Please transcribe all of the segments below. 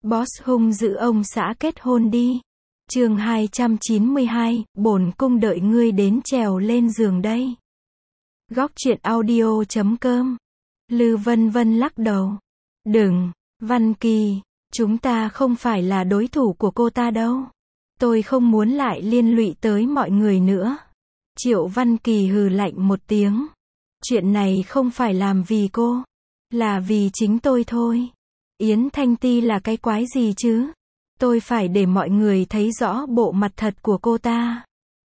Boss hung dữ ông xã kết hôn đi. Chương 292, bổn cung đợi ngươi đến trèo lên giường đây. Góc truyện audio.com. Lư Vân Vân lắc đầu. Đừng, Văn Kỳ, chúng ta không phải là đối thủ của cô ta đâu. Tôi không muốn lại liên lụy tới mọi người nữa. Triệu Văn Kỳ hừ lạnh một tiếng. Chuyện này không phải làm vì cô, là vì chính tôi thôi. Yến Thanh Ti là cái quái gì chứ? Tôi phải để mọi người thấy rõ bộ mặt thật của cô ta.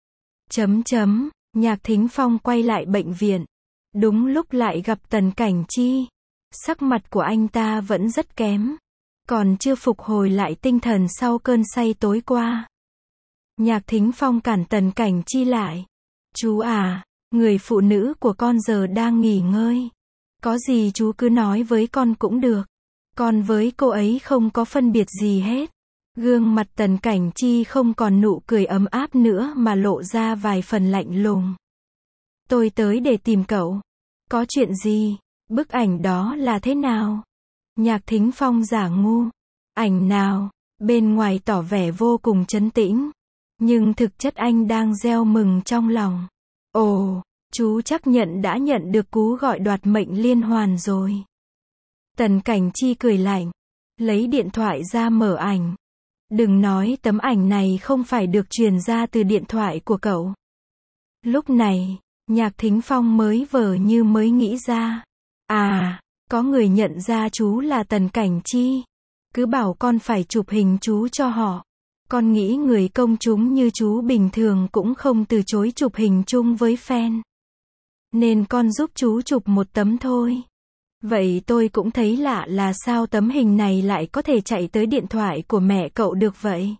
Nhạc Thính Phong quay lại bệnh viện. Đúng lúc lại gặp Tần Cảnh Chi. Sắc mặt của anh ta vẫn rất kém. Còn chưa phục hồi lại tinh thần sau cơn say tối qua. Nhạc Thính Phong cản Tần Cảnh Chi lại. Chú à, người phụ nữ của con giờ đang nghỉ ngơi. Có gì chú cứ nói với con cũng được. Con với cô ấy không có phân biệt gì hết. Gương mặt Tần Cảnh Chi không còn nụ cười ấm áp nữa mà lộ ra vài phần lạnh lùng. Tôi tới để tìm cậu. Có chuyện gì? Bức ảnh đó là thế nào? Nhạc Thính Phong giả ngu. Ảnh nào? Bên ngoài tỏ vẻ vô cùng trấn tĩnh. Nhưng thực chất anh đang gieo mừng trong lòng. Ồ, chú chắc đã nhận được cú gọi đoạt mệnh liên hoàn rồi. Tần Cảnh Chi cười lạnh. Lấy điện thoại ra mở ảnh. Đừng nói tấm ảnh này không phải được truyền ra từ điện thoại của cậu. Lúc này, Nhạc Thính Phong mới vờ như mới nghĩ ra. À, có người nhận ra chú là Tần Cảnh Chi. Cứ bảo con phải chụp hình chú cho họ. Con nghĩ người công chúng như chú bình thường cũng không từ chối chụp hình chung với fan. Nên con giúp chú chụp một tấm thôi. Vậy tôi cũng thấy lạ là sao tấm hình này lại có thể chạy tới điện thoại của mẹ cậu được vậy?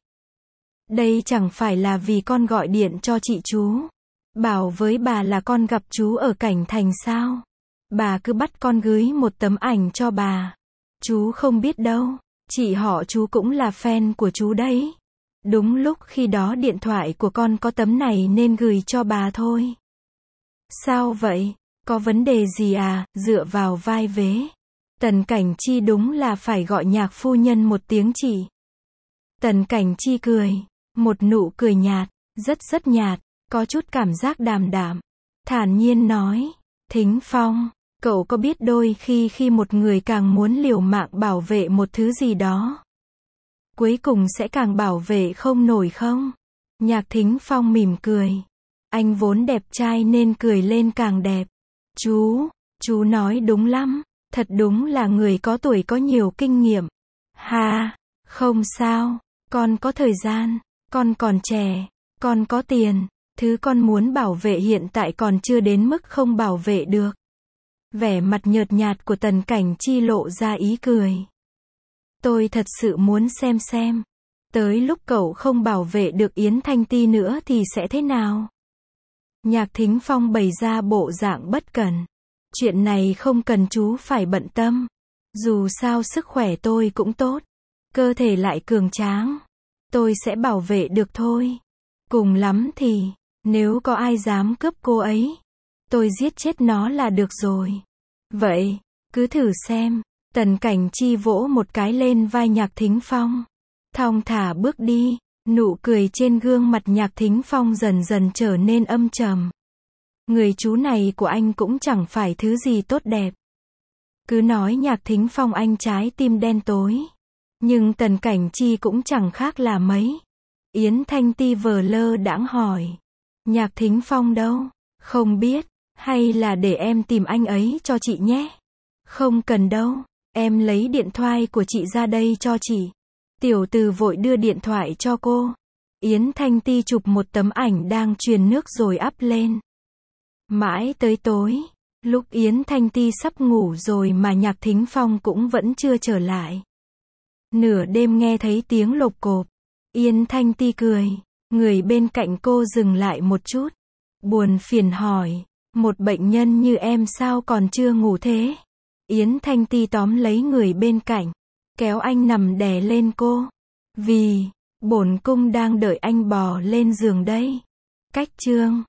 Đây chẳng phải là vì con gọi điện cho chị chú. Bảo với bà là con gặp chú ở Cảnh Thành sao? Bà cứ bắt con gửi một tấm ảnh cho bà. Chú không biết đâu, chị họ chú cũng là fan của chú đấy. Đúng lúc khi đó điện thoại của con có tấm này nên gửi cho bà thôi. Sao vậy? Có vấn đề gì à? Dựa vào vai vế. Tần Cảnh Chi đúng là phải gọi Nhạc phu nhân một tiếng chị. Tần Cảnh Chi cười. Một nụ cười nhạt, rất nhạt, có chút cảm giác đàm đạm. Thản nhiên nói. Thính Phong, cậu có biết đôi khi một người càng muốn liều mạng bảo vệ một thứ gì đó, cuối cùng sẽ càng bảo vệ không nổi không? Nhạc Thính Phong mỉm cười. Anh vốn đẹp trai nên cười lên càng đẹp. Chú nói đúng lắm. Thật đúng là người có tuổi có nhiều kinh nghiệm. Ha, không sao. Con có thời gian. Con còn trẻ. Con có tiền. Thứ con muốn bảo vệ hiện tại còn chưa đến mức không bảo vệ được. Vẻ mặt nhợt nhạt của Tần Cảnh Chi lộ ra ý cười. Tôi thật sự muốn xem. Tới lúc cậu không bảo vệ được Yến Thanh Ti nữa thì sẽ thế nào? Nhạc Thính Phong bày ra bộ dạng bất cẩn. Chuyện này không cần chú phải bận tâm. Dù sao sức khỏe tôi cũng tốt. Cơ thể lại cường tráng. Tôi sẽ bảo vệ được thôi. Cùng lắm thì, nếu có ai dám cướp cô ấy, tôi giết chết nó là được rồi. Vậy, cứ thử xem. Tần Cảnh Chi vỗ một cái lên vai Nhạc Thính Phong. Thong thả bước đi. Nụ cười trên gương mặt Nhạc Thính Phong dần dần trở nên âm trầm. Người chú này của anh cũng chẳng phải thứ gì tốt đẹp. Cứ nói Nhạc Thính Phong anh trái tim đen tối. Nhưng Tần Cảnh Chi cũng chẳng khác là mấy. Yến Thanh Ti vờ lơ đãng hỏi. Nhạc Thính Phong đâu? Không biết. Hay là để em tìm anh ấy cho chị nhé? Không cần đâu. Em lấy điện thoại của chị ra đây cho chị. Tiểu Từ vội đưa điện thoại cho cô. Yến Thanh Ti chụp một tấm ảnh đang truyền nước rồi up lên. Mãi tới tối, lúc Yến Thanh Ti sắp ngủ rồi mà Nhạc Thính Phong cũng vẫn chưa trở lại. Nửa đêm nghe thấy tiếng lộp cộp. Yến Thanh Ti cười. Người bên cạnh cô dừng lại một chút. Buồn phiền hỏi. Một bệnh nhân như em sao còn chưa ngủ thế? Yến Thanh Ti tóm lấy người bên cạnh. Kéo anh nằm đè lên cô. Vì, bổn cung đang đợi anh bò lên giường đây. Cách chương